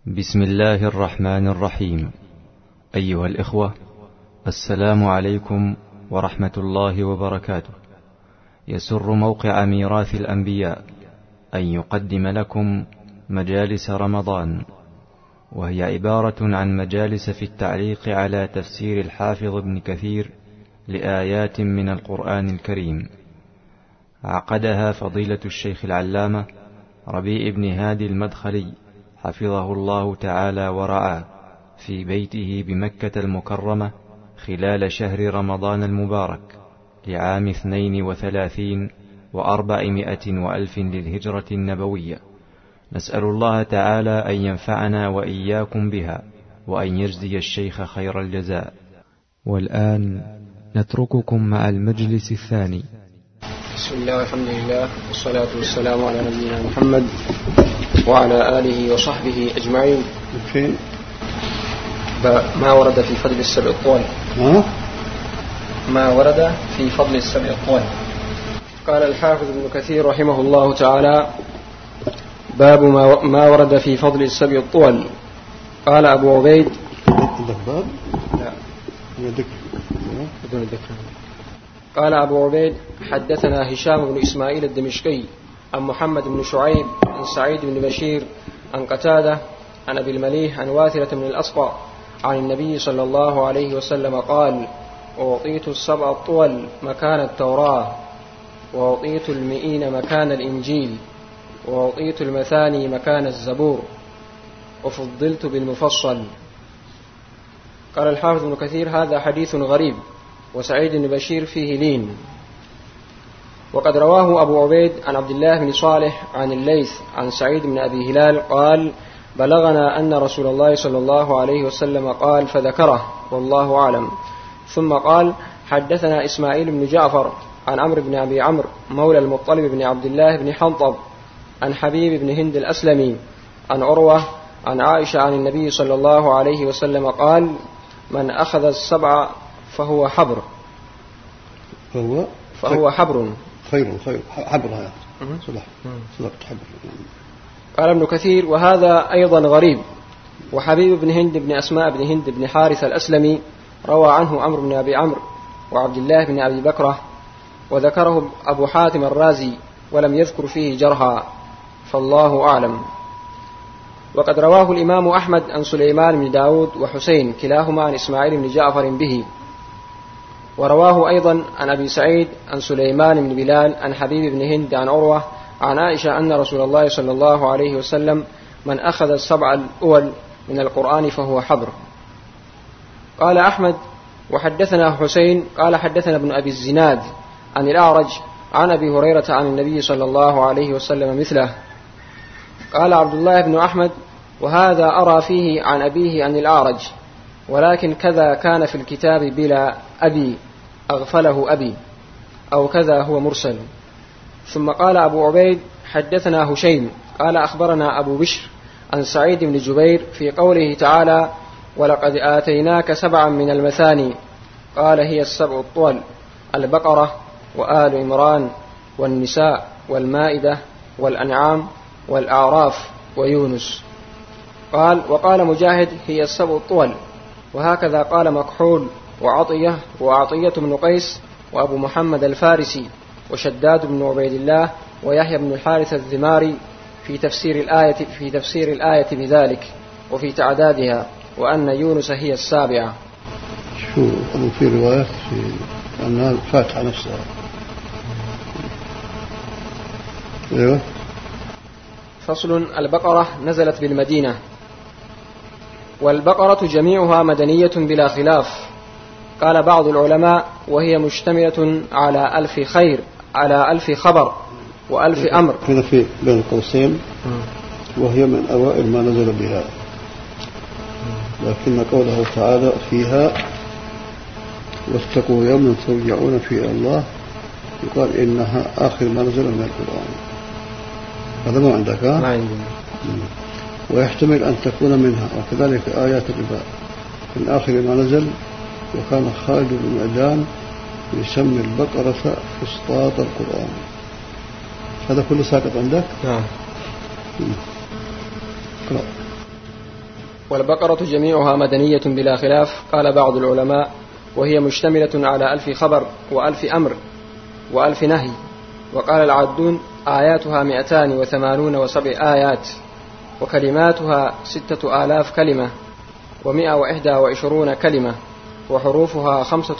بسم الله الرحمن الرحيم. أيها الإخوة، السلام عليكم ورحمة الله وبركاته. يسر موقع ميراث الأنبياء أن يقدم لكم مجالس رمضان، وهي عبارة عن مجالس في التعليق على تفسير الحافظ ابن كثير لآيات من القرآن الكريم. عقدها فضيلة الشيخ العلامة ربيع بن هادي المدخلي حفظه الله تعالى ورعاه في بيته بمكة المكرمة خلال شهر رمضان المبارك لعام 32 و400 وألف للهجرة النبوية. نسأل الله تعالى أن ينفعنا وإياكم بها، وأن يجزي الشيخ خير الجزاء. والآن نترككم مع المجلس الثاني. بسم الله والحمد لله والصلاة والسلام على نبينا محمد وعلى آله وصحبه أجمعين. ما ورد في فضل السبع الطوال. ما ورد في فضل السبع الطوال. قال الحافظ ابن كثير رحمه الله تعالى: باب ما ورد في فضل السبع الطوال. قال أبو عبيد: باب؟ لا، بدون الذكر. قال أبو عبيد: حدثنا هشام بن إسماعيل الدمشقي عن محمد بن شعيب عن سعيد بن بشير عن قتادة عن أبي المليح عن واثرة بن الأسقى عن النبي صلى الله عليه وسلم قال: أعطيت السبع الطول مكان التوراة، وأعطيت المئين مكان الإنجيل، وأعطيت المثاني مكان الزبور، وفضلت بالمفصل. قال الحافظ ابن كثير: هذا حديث غريب، وسعيد بن بشير فيه لين. وقد رواه أبو عبيد عن عبد الله بن صالح عن الليث عن سعيد بن أبي هلال قال: بلغنا أن رسول الله صلى الله عليه وسلم قال، فذكره والله أعلم. ثم قال: حدثنا إسماعيل بن جعفر عن عمرو بن أبي عمرو مولى المطلب بن عبد الله بن حنطب عن حبيب بن هند الأسلمي عن عروة عن عائشة عن النبي صلى الله عليه وسلم قال: من أخذ السبع فهو حبر. فهو حبر. خير حبر. هذا صدق حبر. قال ابن كثير: وهذا أيضا غريب. وحبيب بن هند بن أسماء بن هند بن حارث الأسلمي روى عنه عمرو بن أبي عمرو وعبد الله بن أبي بكرة، وذكره أبو حاتم الرازي ولم يذكر فيه جرها، فالله أعلم. وقد رواه الإمام أحمد عن سليمان بن داود وحسين كلاهما عن إسماعيل بن جعفر به. ورواه أيضا عن أبي سعيد عن سليمان بن بلال عن حبيب بن هند عن عروة عن عائشة أن رسول الله صلى الله عليه وسلم: من أخذ السبع الأول من القرآن فهو حبر. قال أحمد: وحدثنا حسين قال حدثنا ابن أبي الزناد عن الأعرج عن أبي هريرة عن النبي صلى الله عليه وسلم مثله. قال عبد الله بن أحمد: وهذا أرى فيه عن أبيه عن الأعرج، ولكن كذا كان في الكتاب بلا أبي أغفله أبي، أو كذا هو مرسل. ثم قال أبو عبيد: حدثنا هشيم قال أخبرنا أبو بشر عن سعيد بن جبير في قوله تعالى: ولقد آتيناك سبعا من المثاني. قال: هي السبع الطول: البقرة وآل عمران والنساء والمائدة والأنعام والأعراف ويونس. قال: وقال مجاهد: هي السبع الطول. وهكذا قال مكحول وعطية بن قيس وأبو محمد الفارسي وشداد بن عبيد الله ويحيى بن الحارث الذماري في تفسير الآية بذلك وفي تعدادها، وأن يونس هي السابعة. شو في رواية في أنها الفاتحة نفسها. أيوة. فصل: البقرة نزلت بالمدينة. والبقرة جميعها مدنية بلا خلاف. قال بعض العلماء: وهي مشتملة على 1000 خير، على 1000 خبر و1000 أمر. هنا في بين قوسين: وهي من أوائل ما نزل بها، لكن قوله تعالى فيها: واتقوا يوما ترجعون فيه الله، يقال إنها آخر ما نزل من القرآن. هذا ما عندك؟ ما عندي. ويحتمل أن تكون منها، وكذلك آيات الربا من آخر ما نزل. وكان خالد بن معدان يسمي البقرة فسطاط القرآن. هذا كله ساقط عندك؟ نعم. والبقرة جميعها مدنية بلا خلاف، قال بعض العلماء، وهي مشتملة على 1000 خبر و1000 أمر و1000 نهي. وقال العدون آياتها 287 آيات، وكلماتها 6000 كلمة و121 كلمة، وحروفها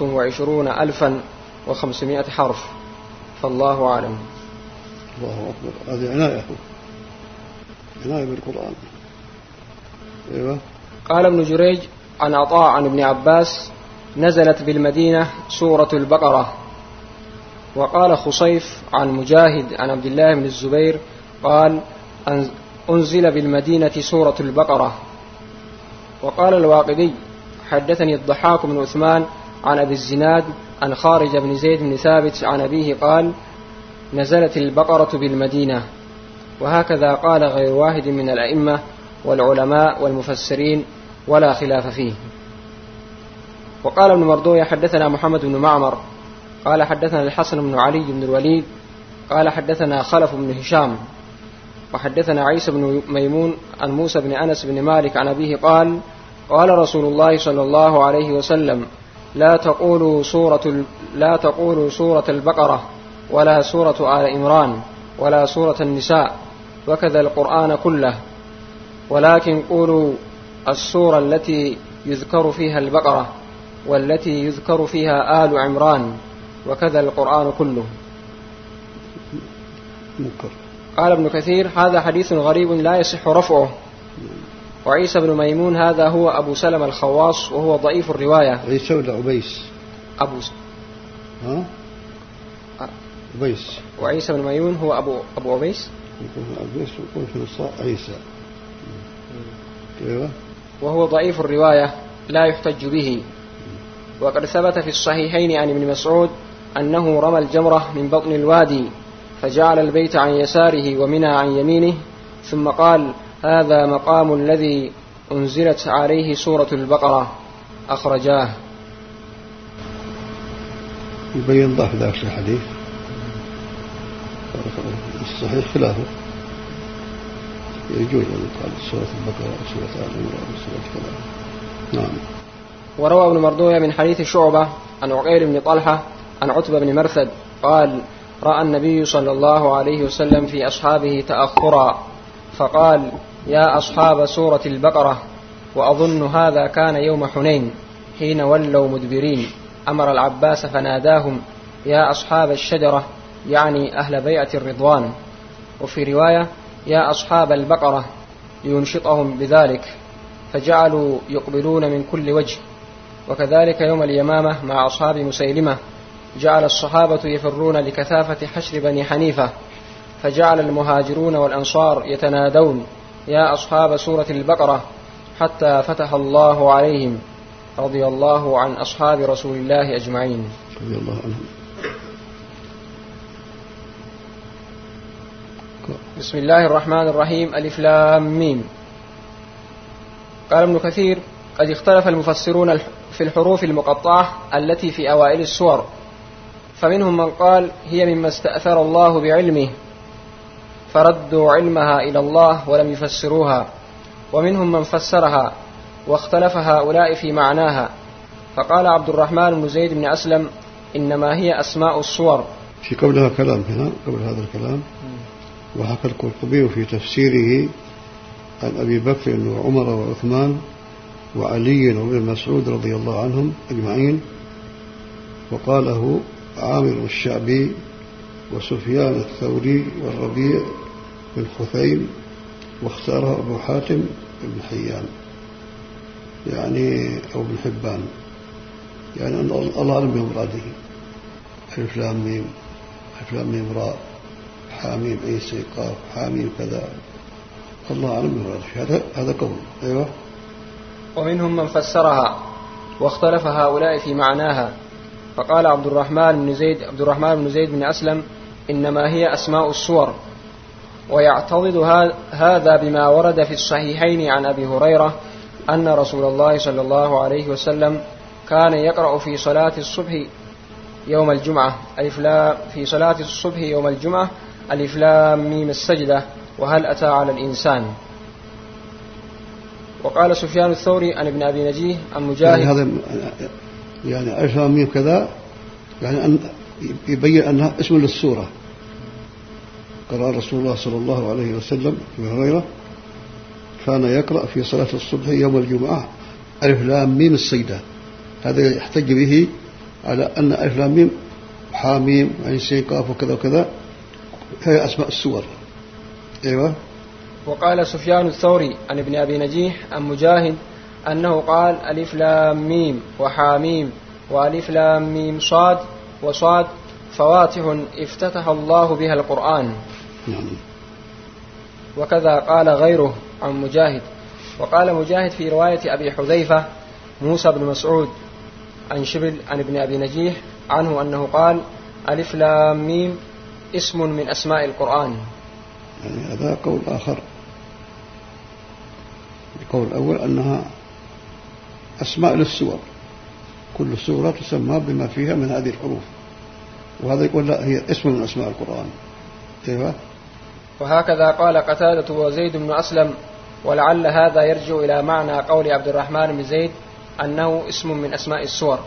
25500 حرف. فالله أعلم. الله أكبر. هذه عناية بالقرآن. أيوة. قال ابن جريج عن عطاء عن ابن عباس: نزلت بالمدينة سورة البقرة. وقال خصيف عن مجاهد عن عبد الله بن الزبير قال: أنزل بالمدينة سورة البقرة. وقال الواقدي: حدثني الضحاك بن عثمان عن أبي الزناد عن خارج بن زيد بن ثابت عن أبيه قال: نزلت البقرة بالمدينة. وهكذا قال غير واحد من الأئمة والعلماء والمفسرين ولا خلاف فيه. وقال ابن مردوية: حدثنا محمد بن معمر قال حدثنا الحسن بن علي بن الوليد قال حدثنا خلف بن هشام وحدثنا عيسى بن ميمون عن موسى بن أنس بن مالك عن أبيه قال: قال رسول الله صلى الله عليه وسلم: لا تقولوا سورة البقرة ولا سورة آل عمران ولا سورة النساء وكذا القرآن كله، ولكن قولوا السورة التي يذكر فيها البقرة والتي يذكر فيها آل عمران وكذا القرآن كله. قال ابن كثير: هذا حديث غريب لا يصح رفعه. وعيسى بن ميمون هذا هو أبو سلم الخواص وهو ضعيف الرواية. عيسى ولا عبيس؟ عبيس. وعيسى بن ميمون هو أبو عبيس. يكون في الصاع عيسى. وهو ضعيف الرواية لا يحتج به. وقد ثبت في الصحيحين عن ابن مسعود أنه رمى الجمرة من بطن الوادي فجعل البيت عن يساره ومنى عن يمينه، ثم قال: هذا مقام الذي أنزلت عليه سورة البقرة. أخرجاه. يبين ضعف ذاك الحديث. الصحيح خلافه. يجوز أن يقال سورة البقرة وسورة آل عمران وسورة كذا. نعم. وروى ابن مردوية من حديث شعبة عن عقيل بن طلحة عن عتبة بن مرثد قال: رأى النبي صلى الله عليه وسلم في أصحابه تأخرا فقال: يا أصحاب سورة البقرة. وأظن هذا كان يوم حنين حين ولوا مدبرين، أمر العباس فناداهم: يا أصحاب الشجرة، يعني أهل بيعة الرضوان. وفي رواية: يا أصحاب البقرة، لينشطهم بذلك، فجعلوا يقبلون من كل وجه. وكذلك يوم اليمامة مع أصحاب مسيلمة جعل الصحابة يفرون لكثافة حشر بني حنيفة، فجعل المهاجرون والأنصار يتنادون: يا أصحاب سورة البقرة، حتى فتح الله عليهم. رضي الله عن أصحاب رسول الله أجمعين. رضي الله عنهم. بسم الله الرحمن الرحيم. ألف لام ميم. قال ابن كثير: قد اختلف المفسرون في الحروف المقطعة التي في أوائل السور، فمنهم من قال هي مما استأثر الله بعلمه فردوا علمها إلى الله ولم يفسروها، ومنهم من فسرها، واختلف هؤلاء في معناها. فقال عبد الرحمن بن زيد بن أسلم: إنما هي أسماء الصور. في قبلها كلام هنا قبل هذا الكلام. وحكى القرطبي في تفسيره عن أبي بكر وعمر وعثمان وعلي وابن مسعود رضي الله عنهم أجمعين، وقاله عامر الشعبي وسفيان الثوري والربيع بن خثيم، واختاره أبو حاتم بن حيان يعني أو بن حبان، يعني أن الله أعلم بمراده. ألف لام ميم، ألف لام ميم راء، حاميم عيسى قاف، حاميم كذا، الله أعلم بمراده. هذا قول. أيوة. ومنهم من فسرها واختلف هؤلاء في معناها. فقال عبد الرحمن بن زيد بن أسلم: إنما هي أسماء الصور. ويعتضد هذا بما ورد في الصحيحين عن أبي هريرة أن رسول الله صلى الله عليه وسلم كان يقرأ في صلاة الصبح يوم الجمعة ألف لام ميم السجدة وهل أتى على الإنسان. وقال سفيان الثوري عن ابن أبي نجيه عن مجاهد. يعني هذا يعني ألف لام ميم كذا، يعني أن يبين أنها اسم للسورة. قال رسول الله صلى الله عليه وسلم أبي هريرة كان يقرأ في صلاة الصبح يوم الجمعة ألف لام ميم السجدة. هذا يحتج به على أن ألف لام ميم حاميم عين سين قاف وكذا وكذا هي أسماء السور. أيوة. وقال سفيان الثوري عن ابن أبي نجيح عن مجاهد أنه قال ألف لام ميم وحاميم وألف لام ميم صاد وصاد فواتح افتتح الله بها القرآن. وكذا قال غيره عن مجاهد. وقال مجاهد في رواية أبي حذيفة موسى بن مسعود عن شبل عن ابن أبي نجيح عنه أنه قال ألف لام ميم اسم من أسماء القرآن. يعني هذا قول آخر. القول الأول أنها أسماء للسور، كل سورة تسمى بما فيها من هذه الحروف، وهذا يقول لا هي اسم من أسماء القرآن. أيوة. وهكذا قال قتادة وزيد بن أسلم، ولعل هذا يرجع إلى معنى قول عبد الرحمن بن زيد أنه اسم من أسماء السور،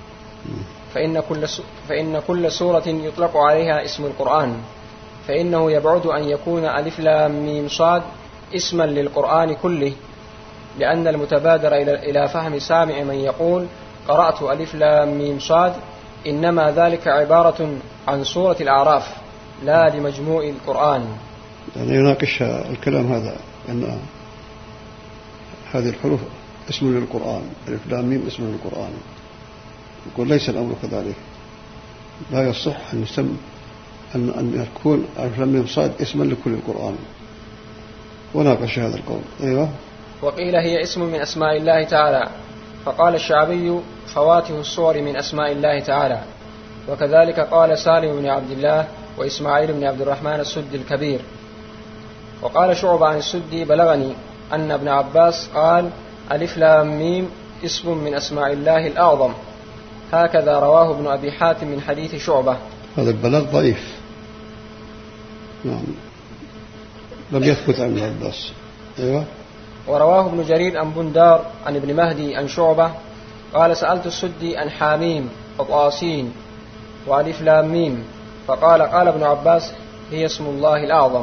فإن كل سورة يطلق عليها اسم القرآن، فإنه يبعد أن يكون ألف لام ميم صاد اسما للقرآن كله، لأن المتبادر إلى فهم سامع من يقول قرأت ألف لام ميم صاد إنما ذلك عبارة عن سورة الأعراف لا لمجموع القرآن. يعني يناقش الكلام هذا أن هذه الحروف اسم للقرآن، ألف لام ميم اسم للقرآن، يقول ليس الأمر كذلك، لا يصح أن يسمى أن يكون ألف لام ميم صاد اسما لكل القرآن، وناقش هذا القول. أيوة. وقيل هي اسم من أسماء الله تعالى، فقال الشعبي فواته الصور من أسماء الله تعالى. وكذلك قال سالم بن عبد الله وإسماعيل بن عبد الرحمن السدي الكبير. وقال شعبة عن السدي بلغني أن ابن عباس قال ألف لام ميم اسم من أسماء الله الأعظم، هكذا رواه ابن أبي حاتم من حديث شعبة. هذا البلاغ ضعيف، نعم، لم يثبت عن ابن عباس. أيوة. ورواه ابن جرير عن بندار عن ابن مهدي عن شعبة قال سألت السدي عن حاميم وطاسين وألف لام ميم، فقال قال ابن عباس هي اسم الله الأعظم.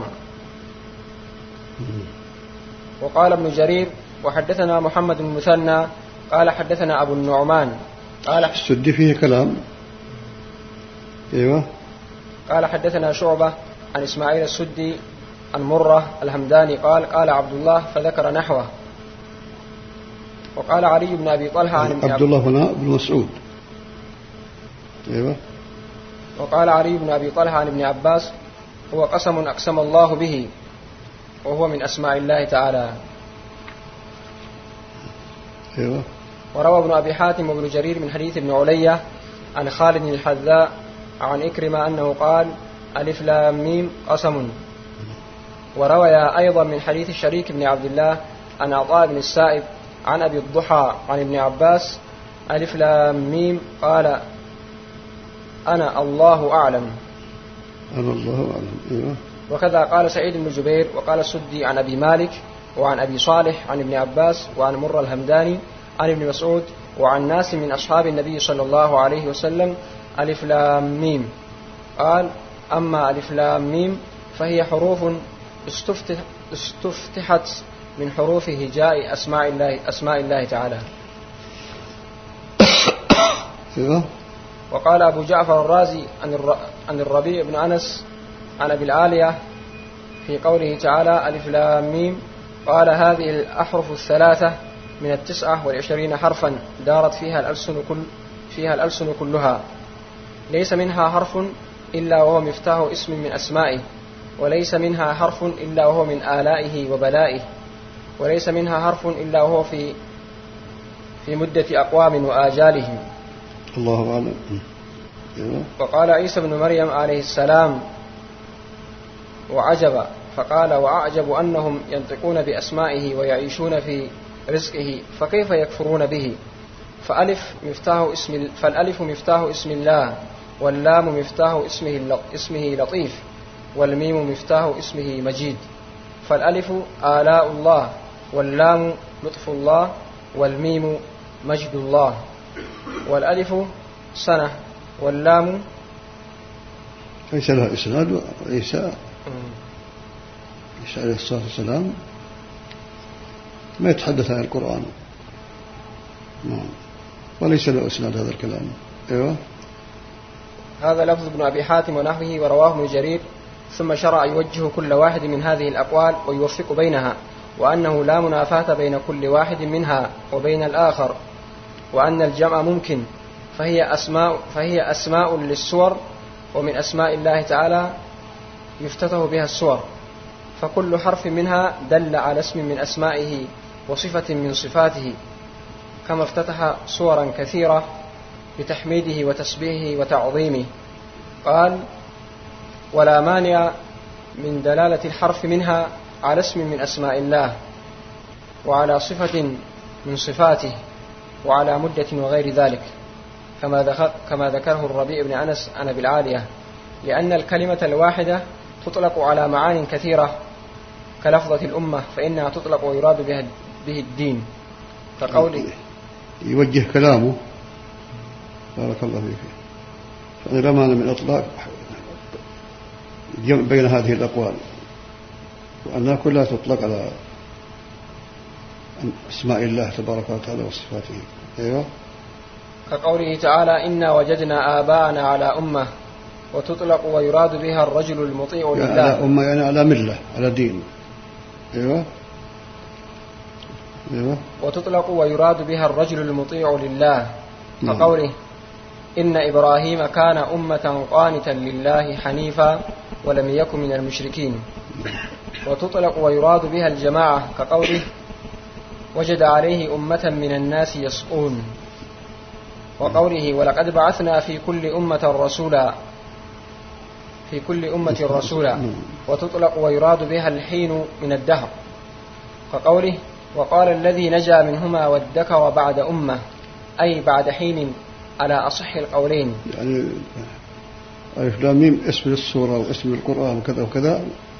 وقال ابن جرير وحدثنا محمد بن مثنى قال حدثنا أبو النعمان قال السدي فيه كلام. أيوة. قال حدثنا شعبة عن إسماعيل السدي عن مرة الهمداني قال قال عبد الله فذكر نحوه. وقال علي بن أبي طلحة عن عبد الله هنا بن مسعود. أيوة. وقال علي بن أبي طلحة عن ابن عباس هو قسم أقسم الله به وهو من أسماء الله تعالى. أيوة. وروى ابن أبي حاتم وابن جرير من حديث ابن علية عن خالد الحذاء عن إكرمة أنه قال ألف لام ميم قسم. وروى أيضا من حديث الشريك بن عبد الله عن عطاء بن السائب عن أبي الضحى عن ابن عباس ألف لام ميم قال أنا الله أعلم. أنا الله أعلم. أيوة. وكذا قال سعيد بن جبير. وقال السدي عن أبي مالك وعن أبي صالح عن ابن عباس وعن مرة الهمداني عن ابن مسعود وعن ناس من أصحاب النبي صلى الله عليه وسلم ألف لام ميم. قال أما ألف لام ميم فهي حروف استفتحت من حروف هجاء أسماء الله تعالى. وقال أبو جعفر الرازي عن الربيع بن أنس عن أبي العالية في قوله تعالى ألف لام ميم قال هذه الأحرف الثلاثة من 29 حرفا دارت فيها الألسن كلها، ليس منها حرف إلا وهو مفتاح اسم من أسمائه، وليس منها حرف إلا وهو من آلائه وبلائه، وليس منها حرف إلا وهو في مدة أقوام وآجالهم. الله أعلم. وقال عيسى بن مريم عليه السلام وعجب، فقال وأعجب أنهم ينطقون بأسمائه ويعيشون في رزقه فكيف يكفرون به. فالألف مفتاح اسم الله، واللام مفتاح اسمه لطيف، والميم مفتاح اسمه مجيد. فالألف آلاء الله، واللام لطف الله، والميم مجد الله، والألف سنة، واللام ليس لها إسناد. عيسى عليه الصلاة والسلام ما يتحدث عن القرآن، وليس له إسناد هذا الكلام. أيوة. هذا لفظ ابن أبي حاتم ونحوه، ورواه ابن جرير. ثم شرع يوجه كل واحد من هذه الأقوال ويوفق بينها، وأنه لا منافاة بين كل واحد منها وبين الآخر، وأن الجمع ممكن، فهي أسماء للسور، ومن أسماء الله تعالى يفتتح بها السور، فكل حرف منها دل على اسم من أسمائه وصفة من صفاته، كما افتتح سورا كثيرة بتحميده وتسبيحه وتعظيمه. قال: ولا مانع من دلالة الحرف منها على اسم من أسماء الله، وعلى صفة من صفاته، وعلى مدة وغير ذلك، كما ذكره الربيع بن أنس عن أبي العالية، لأن الكلمة الواحدة تطلق على معان كثيرة كلفظة الأمة، فإنها تطلق ويراد به الدين، كقوله يوجه كلامه بارك الله فيك، فإن لا مانع من إطلاق الجمع بين هذه الأقوال، وأنها كلها تطلق على أسماء الله تبارك وتعالى وصفاته. أيوة. كقوله تعالى: إنا وجدنا آباءنا على أمة، وتطلق ويراد بها الرجل المطيع لله. يعني على أمة يعني على ملة، على دين. أيوة. أيوة. وتطلق ويراد بها الرجل المطيع لله، كقوله: إن إبراهيم كان أمة قانتا لله حنيفا ولم يكن من المشركين. وتطلق ويراد بها الجماعة، كقوله: وجد عليه أمة من الناس يسقون، وقوله: ولقد بعثنا في كل أمة رسولا. وتطلق ويراد بها الحين من الدهر، كقوله: وقال الذي نجا منهما وادكر بعد أمة، أي بعد حين، على أصح القولين. يعني ألف لام ميم اسم السورة واسم القرآن وكذا وكذا،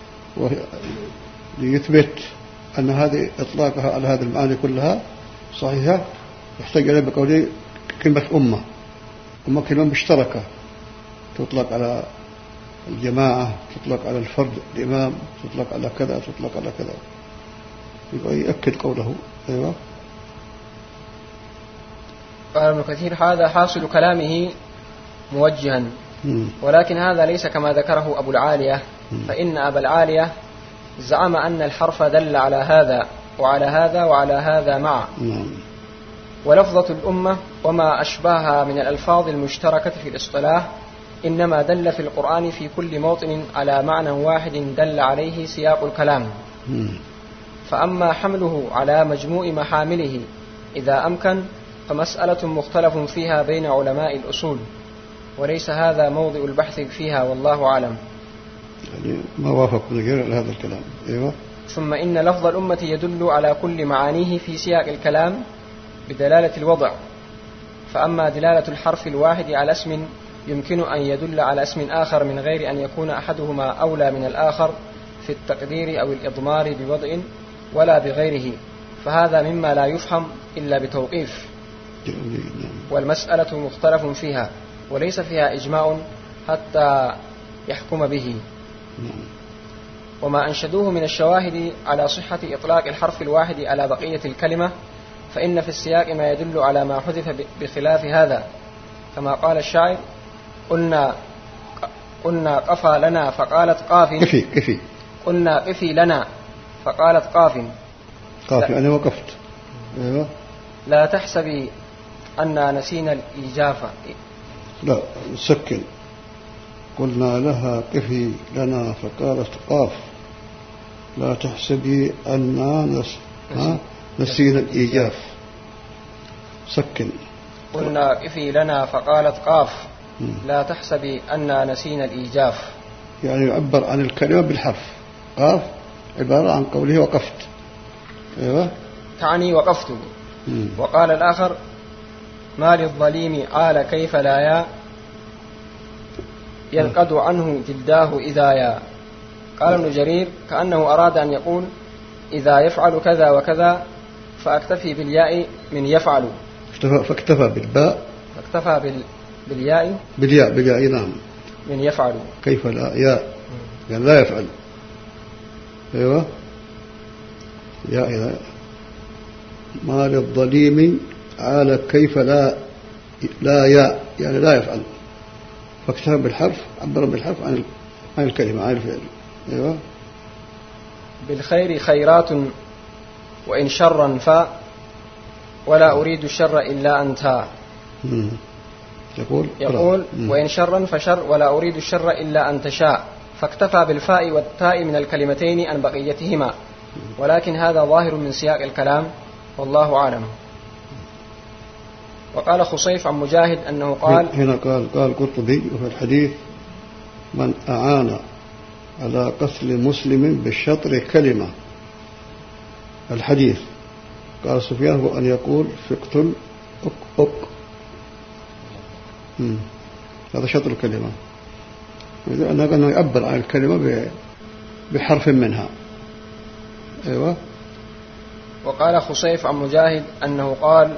ليثبت أن هذه إطلاقها على هذه المعاني كلها صحيحة، يحتاج إليه بقوله كلمة أمة كلمة مشتركة، تطلق على الجماعة، تطلق على الفرد الإمام، تطلق على كذا، تطلق على كذا، يبقى يأكد قوله. أيوة. قال ابن كثير: هذا حاصل كلامه موجها، ولكن هذا ليس كما ذكره أبو العالية، فإن أبا العالية زعم أن الحرف دل على هذا وعلى هذا وعلى هذا معا. ولفظة الأمة وما أشبهها من الألفاظ المشتركة في الاصطلاح إنما دل في القرآن في كل موطن على معنى واحد دل عليه سياق الكلام. فأما حمله على مجموع محامله إذا أمكن فمسألة مختلف فيها بين علماء الأصول، وليس هذا موضع البحث فيها، والله أعلم. يعني ما وافق غير هذا الكلام. أيوة. ثم إن لفظ الأمة يدل على كل معانيه في سياق الكلام بدلالة الوضع، فأما دلالة الحرف الواحد على اسم يمكن أن يدل على اسم آخر من غير أن يكون أحدهما أولى من الآخر في التقدير أو الإضمار بوضع ولا بغيره، فهذا مما لا يفهم إلا بتوقيف، والمسألة مختلف فيها وليس فيها إجماع حتى يحكم به. وما أنشدوه من الشواهد على صحة إطلاق الحرف الواحد على بقية الكلمة، فإن في السياق ما يدل على ما حذف بخلاف هذا، كما قال الشاعر: قلنا قفى لنا فقالت قاف. كفي قلنا قفي لنا فقالت قاف. أنا وقفت. أيوة. لا تحسبي أننا نسينا الإجافة. لا سكن. قلنا لها قفي لنا فقالت قاف. لا تحسبي أننا نسينا الإيجاف. سكن. قلنا قفي لنا فقالت قاف. لا تحسبي أننا نسينا الإيجاف. يعني يعبر عن الكلمة بالحرف. قاف عبارة عن قوله وقفت. أيوة. تعني وقفت. وقال الآخر: ما للظليم عال كيف لا ينقض عنه جلداه إذا يا. قال ابن جرير: كأنه أراد أن يقول: إذا يفعل كذا وكذا فأكتفي بالياء من يفعل. فاكتفى بالباء. فاكتفى بالياء. بالياء نعم. من يفعل. كيف لا ياء يعني لا يفعل. أيوة يا إذا ما للظليم على كيف لا ياء يعني لا يفعل. فاكتفى بالحرف عبر بالحرف عن الكلمة عن الفعل. أيوة. بالخير خيرات وإن شرا فا ولا أريد الشر إلا أنت. يقول وإن شرا فشر ولا أريد الشر إلا أن تشاء. فاكتفى بالفاء والتاء من الكلمتين عن بقيتهما، ولكن هذا ظاهر من سياق الكلام والله أعلم. وقال خصيف عن مجاهد أنه قال هنا قال قرطبي وفي الحديث من أعان على قتل مسلم بالشطر كلمة. الحديث قال سفيان هو أن يقول فاقتل أك هذا شطر الكلمة، أنه يعبر عن الكلمة بحرف منها. أيوة. وقال خصيف عن مجاهد أنه قال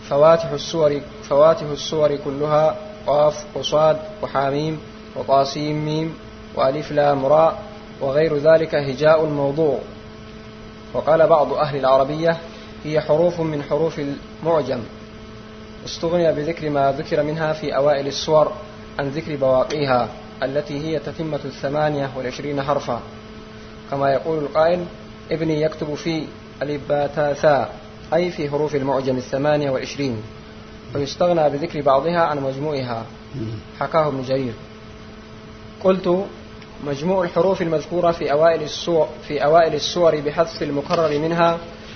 فواتح السور كلها قاف وصاد وحاميم وطاسيم ميم وألف لام راء وغير ذلك هجاء موضوع. وقال بعض أهل العربية هي حروف من حروف المعجم، استغني بذكر ما ذكر منها في أوائل السور عن ذكر بواقيها التي هي تتمة 28 حرفا، كما يقول القائل ابني يكتب في الباتاثا أي في حروف المعجم 28، ويستغنى بذكر بعضها عن مجموعها، حكاه ابن جرير. قلت مجموع الحروف المذكورة في أوائل السور بحذف المكرر منها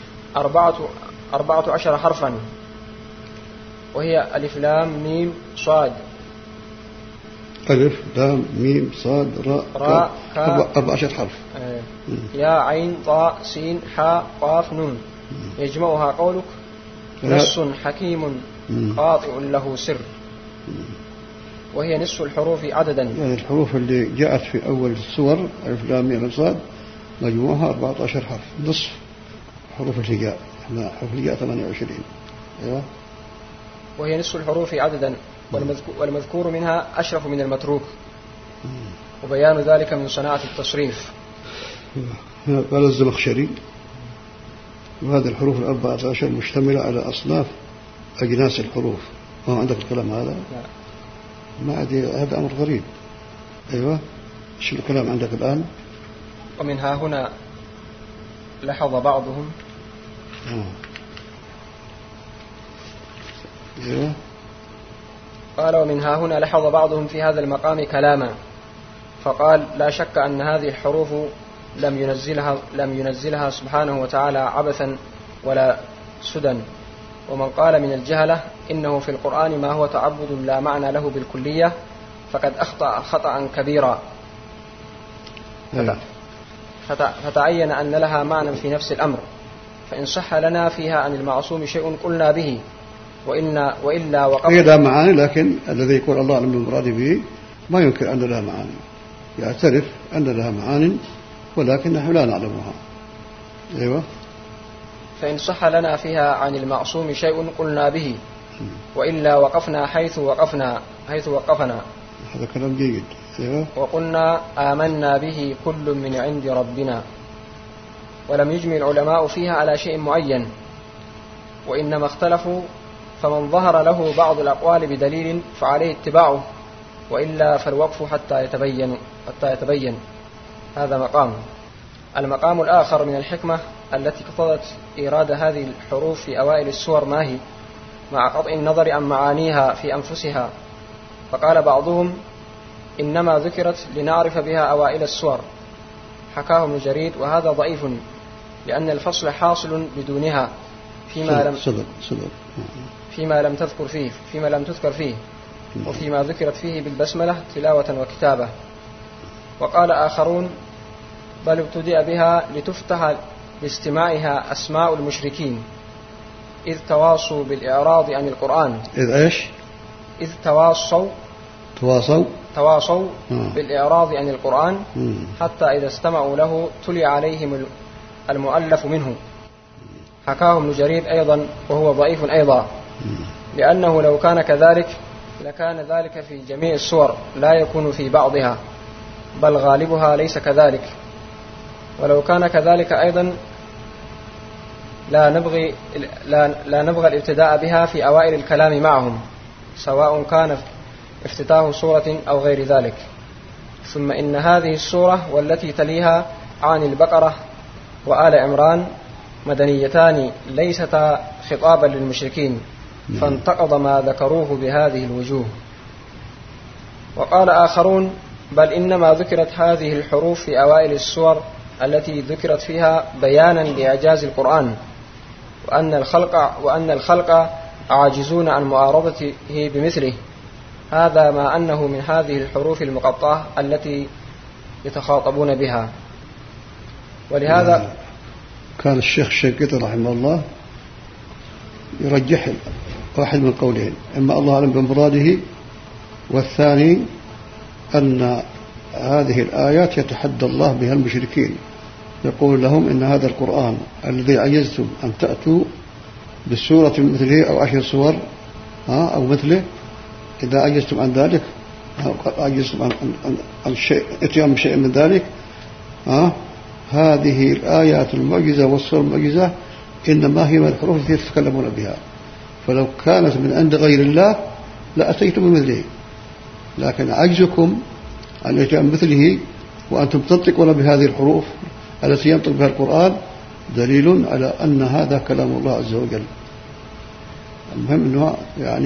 14 حرفا، وهي ألف لام ميم صاد. ألف لام ميم صاد راء 14 حرف. يا عين طاء سين حاء قاف نون. يجمعها قولك نص حكيم قاطع له سر، وهي نصف الحروف عددا. يعني الحروف اللي جاءت في أول السور ألف لام ميم صاد مجموعها 14 حرف، نصف حروف الهجاء. احنا حروف الهجاء 28. أيوة. وهي نصف الحروف عددا، والمذكور منها أشرف من المتروك، وبيان ذلك من صناعة التصريف. قال الزمخشري وهذه الحروف 14 مشتملة على أصناف أجناس الحروف. ما عندك الكلام هذا؟ لا. ما أدري، هذا أمر غريب. أيوة. شو الكلام عندك الآن؟ ومنها هنا لاحظ بعضهم. أيوة. قال ومنها هنا لاحظ بعضهم في هذا المقام كلاما، فقال لا شك أن هذه الحروف لم ينزلها سبحانه وتعالى عبثا ولا سدى. ومن قال من الجهلة إنه في القرآن ما هو تعبد لا معنى له بالكلية فقد أخطأ خطأ كبيرا، فتعين أن لها معنى في نفس الأمر، فإن صح لنا فيها عن المعصوم شيء قلنا به، وإلا وقف. هي لها معاني، لكن الذي يقول الله أعلم بالمراد به ما ينكر أن لها معاني، يعترف أن لها معاني ولكن نحن لا نعلمها. أيوة. فإن صح لنا فيها عن المعصوم شيء قلنا به، وإلا وقفنا حيث وقفنا. هذا كلام جيد. أيوة. وقلنا آمنا به كل من عند ربنا. ولم يجمع العلماء فيها على شيء معين، وإنما اختلفوا، فمن ظهر له بعض الأقوال بدليل فعليه اتباعه، وإلا فالوقف حتى يتبين. هذا مقام. المقام الآخر من الحكمة التي اقتضت إيراد هذه الحروف في أوائل السور ما هي، مع قطع النظر عن معانيها في أنفسها. فقال بعضهم إنما ذكرت لنعرف بها أوائل السور، حكاه ابن جرير، وهذا ضعيف لأن الفصل حاصل بدونها فيما لم تذكر فيه وفيما ذكرت فيه بالبسملة تلاوة وكتابة. وقال آخرون بل ابتدأ بها لتفتح لاستماعها أسماء المشركين إذ تواصوا بالإعراض عن القرآن. إذ تواصوا بالإعراض عن القرآن، حتى إذا استمعوا له تلي عليهم المؤلف منه، حكاه ابن جرير أيضا وهو ضعيف أيضا، لأنه لو كان كذلك لكان ذلك في جميع السور لا يكون في بعضها، بل غالبها ليس كذلك. ولو كان كذلك أيضا لا نبغى الابتداء بها في أوائل الكلام معهم، سواء كان افتتاح سورة أو غير ذلك. ثم إن هذه السورة والتي تليها عن البقرة وآل عمران مدنيتان ليستا خطابا للمشركين، فانتقض ما ذكروه بهذه الوجوه. وقال آخرون بل إنما ذكرت هذه الحروف في أوائل السور التي ذكرت فيها بيانا لإعجاز القرآن، وأن الخلق عاجزون عن معارضته بمثله، هذا ما أنه من هذه الحروف المقطعة التي يتخاطبون بها. ولهذا كان الشيخ الشنقيطي رحمه الله يرجح واحد من قولين، إما الله أعلم بمراده، والثاني أن هذه الآيات يتحدى الله بها المشركين، يقول لهم إن هذا القرآن الذي عجزتم أن تأتوا بسورة مثله أو 10 سور أو مثله، إذا عجزتم عن ذلك أو عجزتم عن شيء اتيان بشيء من ذلك، هذه الآيات المعجزة والسور المعجزة إنما هي من الحروف التي تتكلمون بها، فلو كانت من عند غير الله لأتيتم بمثله، لكن عجزكم عن اتيان مثله وأنتم تنطقون بهذه الحروف التي ينطق بها القرآن دليل على أن هذا كلام الله عز وجل. المهم أنه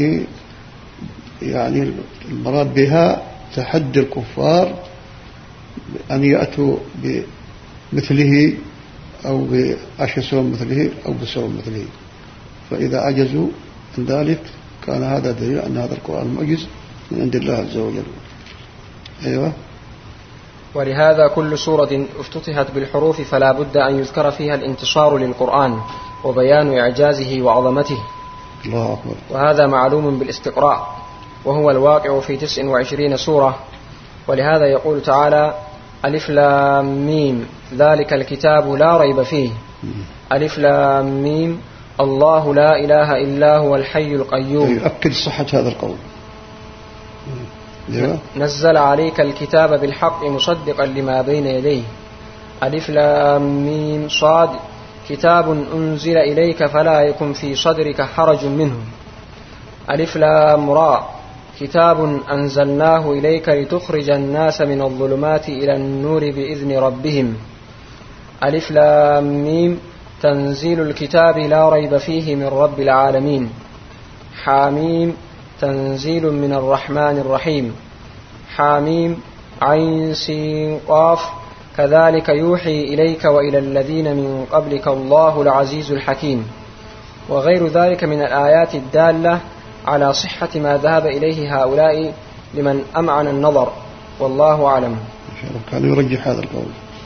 يعني المراد بها تحدي الكفار أن يأتوا بمثله أو ب10 سور مثله أو بسور مثله، فإذا عجزوا عن ذلك كان هذا دليل أن هذا القرآن معجز من عند الله عز وجل. أيوة. ولهذا كل سورة افتتحت بالحروف فلا بد أن يذكر فيها الانتصار للقرآن وبيان إعجازه وعظمته. الله أكبر. وهذا معلوم بالاستقراء، وهو الواقع في 29 سورة. ولهذا يقول تعالى: ألف لام ميم ذلك الكتاب لا ريب فيه، ألف لام ميم الله لا إله إلا هو الحي القيوم. يؤكد صحة هذا القول. نزل عليك الكتاب بالحق مصدقا لما بين يديه، ألف لام ميم صاد كتاب أنزل إليك فلا يكن في صدرك حرج منه، ألف لام را كتاب أنزلناه إليك لتخرج الناس من الظلمات إلى النور بإذن ربهم، ألف لام ميم تنزيل الكتاب لا ريب فيه من رب العالمين، حاميم تنزيل من الرحمن الرحيم، حاميم عين سين قاف كذلك يوحي إليك وإلى الذين من قبلك الله العزيز الحكيم. وغير ذلك من الآيات الدالة على صحة ما ذهب إليه هؤلاء لمن أمعن النظر، والله أعلم. كان يرجح هذا القول.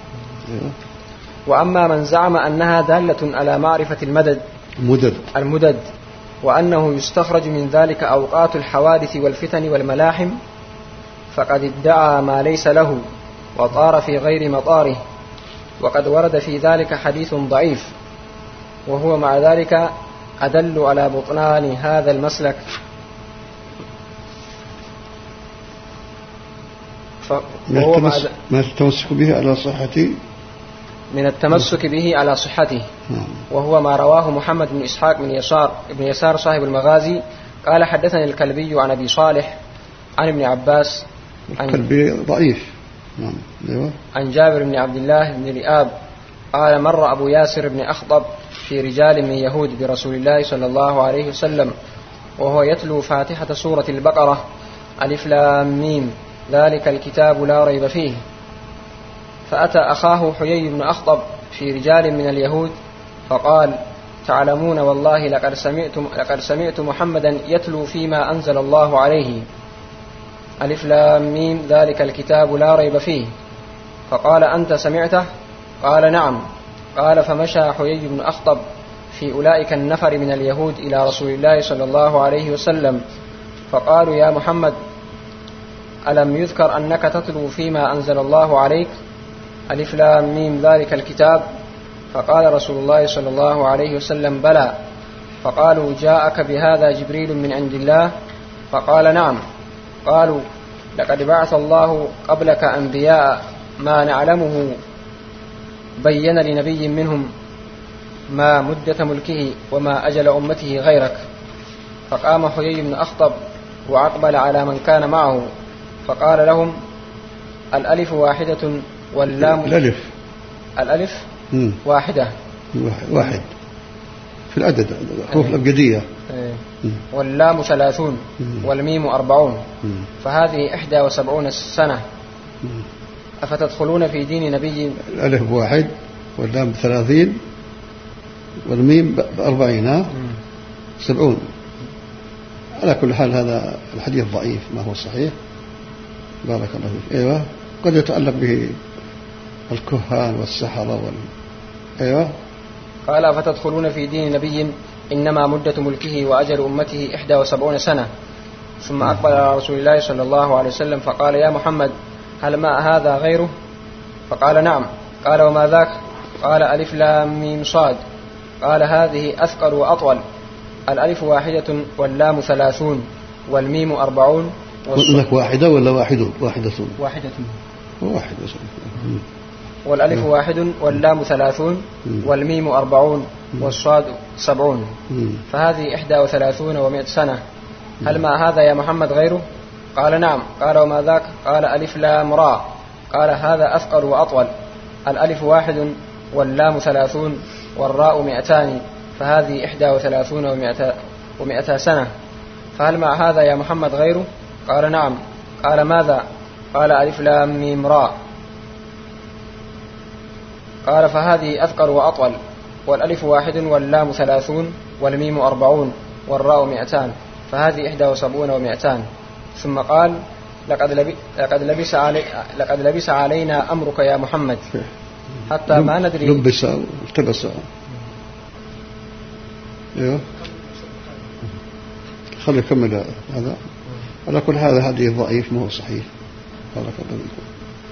وأما من زعم أنها دالة على معرفة المدد وأنه يستخرج من ذلك أوقات الحوادث والفتن والملاحم، فقد ادعى ما ليس له وطار في غير مطاره، وقد ورد في ذلك حديث ضعيف، وهو مع ذلك أدل على بطلان هذا المسلك. ما التمسك به على صحته، من التمسك به على صحته، وهو ما رواه محمد بن إسحاق بن يسار صاحب المغازي قال: حدثني الكلبي عن أبي صالح عن ابن عباس الكلبي ضعيف عن جابر بن عبد الله بن رئاب قال: مر أبو ياسر بن أخطب في رجال من يهود برسول الله صلى الله عليه وسلم وهو يتلو فاتحة سورة البقرة: ألف لام ميم ذلك الكتاب لا ريب فيه. فأتى أخاه حيي بن أخطب في رجال من اليهود فقال: تعلمون والله لقد سمعت محمدا يتلو فيما أنزل الله عليه ألف لام ميم ذلك الكتاب لا ريب فيه. فقال: أنت سمعته؟ قال: نعم. قال: فمشى حيي بن أخطب في أولئك النفر من اليهود إلى رسول الله صلى الله عليه وسلم فقالوا: يا محمد، ألم يذكر أنك تتلو فيما أنزل الله عليك ألف لام ميم ذلك الكتاب؟ فقال رسول الله صلى الله عليه وسلم بلى. فقالوا جاءك بهذا جبريل من عند الله؟ فقال نعم. قالوا لقد بعث الله قبلك أنبياء ما نعلمه بين لنبي منهم ما مدة ملكه وما أجل أمته غيرك. فقام حيي بن أخطب وأقبل على من كان معه فقال لهم الألف واحدة واللام الألف واحدة واحد في العدد حروف الأبجدية واللام 30 والميم 40 فهذه 71 سنة. أفتدخلون في دين نبي؟ الألف 1 واللام 30 والميم 40 70. على كل حال هذا الحديث ضعيف ما هو صحيح. بارك الله فيك. أيوة قد يتعلق به الكهان والسحرة أيوة. قال أفتدخلون في دين نبي إنما مدة ملكه وأجل أمته 71 سنة. ثم أقبل على رسول الله صلى الله عليه وسلم فقال يا محمد هل ما هذا غيره؟ فقال نعم. قال وما ذاك؟ قال ألف لام ميم صاد. قال هذه أثقل وأطول. الألف 1 واللام 30 والميم 40. لك واحدة ولا واحدة؟ واحدة. والألف 1 واللام 30 والميم 40 والصاد 70 فهذه 31 و100 سنة. هل ما هذا يا محمد غيره؟ قال نعم. قال وما ذاك؟ قال ألف لام راء. قال هذا أثقل وأطول. الألف 1 واللام 30 والراء 200 فهذه 31 و100 سنة. فهل مع هذا يا محمد غيره؟ قال نعم. قال ماذا؟ قال ألف لام ميم راء. قال فهذه أثقل وأطول. والألف 1 واللام 30 والميم 40 والراء 200 فهذه 71 و200. ثم قال لقد لبس علينا أمرك يا محمد حتى ما ندري. لبس التبس. ايوه خلي يكمل هذا. على كل هذا حديث ضعيف ما هو صحيح. بارك الله فيكم.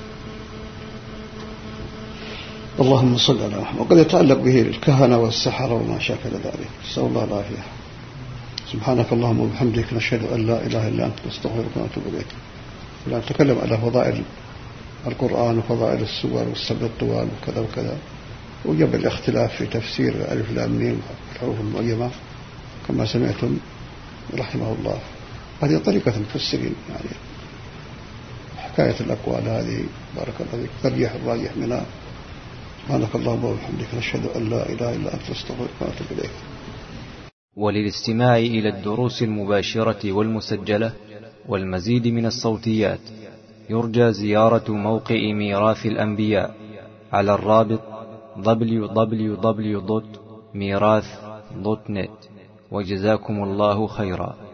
اللهم صل على محمد. وقد يتعلق به الكهنة والسحرة وما شاكل ذلك. نسأل الله العافية. سبحانك اللهم وبحمدك نشهد أن لا إله إلا أنت نستغفرك ونتوب إليك. نتكلم على فضائل القرآن وفضائل السور والسبع الطوال وكذا وكذا، وجب الاختلاف في تفسير ألف لام ميم الحروف المعجمة كما سمعتم رحمه الله. هذه طريقة المفسرين يعني حكاية الأقوال هذه. بارك الله فيك. ترجيح الراجح منها. سبحانك اللهم وبحمدك نشهد أن لا إله إلا أنت نستغفرك ونتوب إليك. وللاستماع إلى الدروس المباشرة والمسجلة والمزيد من الصوتيات يرجى زيارة موقع ميراث الأنبياء على الرابط www.mirath.net. وجزاكم الله خيرا.